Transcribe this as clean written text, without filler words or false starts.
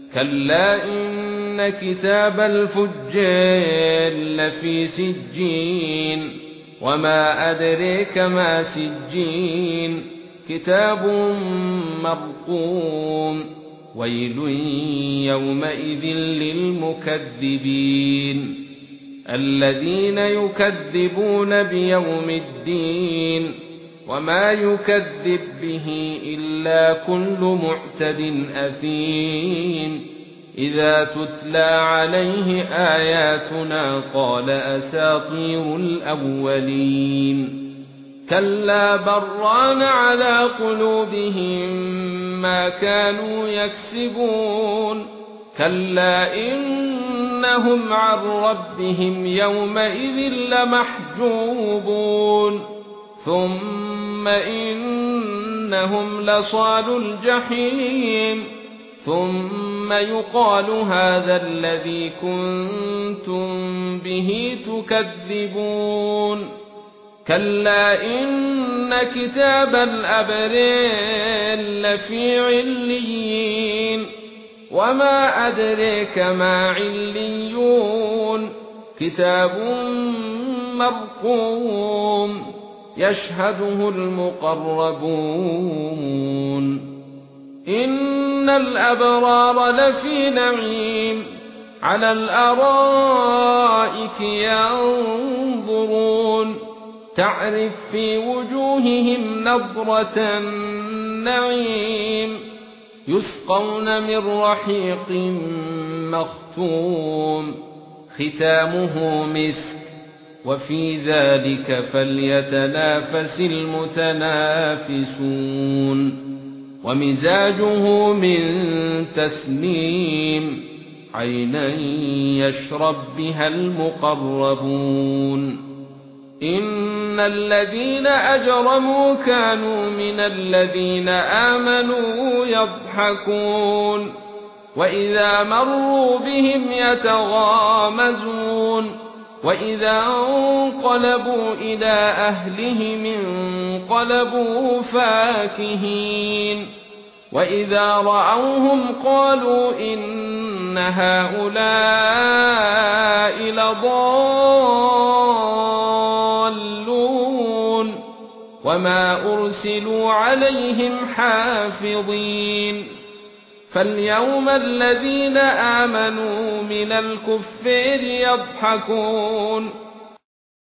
كلا إن كتاب الفجار لفي سجين وما أدريك ما سجين كتاب مرقوم ويل يومئذ للمكذبين الذين يكذبون بيوم الدين وما يكذب به إلا كل معتد أثيم إذا تتلى عليه آياتنا قال أساطير الأولين كلا بران على قلوبهم ما كانوا يكسبون كلا إنهم عن ربهم يومئذ لمحجوبون ثم إنهم لصالو الجحيم ثم يقال هذا الذي كنتم به تكذبون كلا إن كتاب الأبرار لفي عليين وما أدريك ما عليون كتاب مرقوم يشهده المقربون إن الأبرار لفي نعيم على الأرائك ينظرون تعرف في وجوههم نضرة النعيم يسقون من رحيق مختوم ختامه مسك وفي ذلك فليتنافس المتنافسون ومزاجه من تسنيم عينا يشرب بها المقربون إن الذين أجرموا كانوا من الذين آمنوا يضحكون وإذا مروا بهم يتغامزون وإذا انقلبوا إلى أهلهم انقلبوا فاكهين وإذا رأوهم قالوا إن هؤلاء لضالون وما أرسلوا عليهم حافظين فاليوم الذين آمنوا من الكفار يضحكون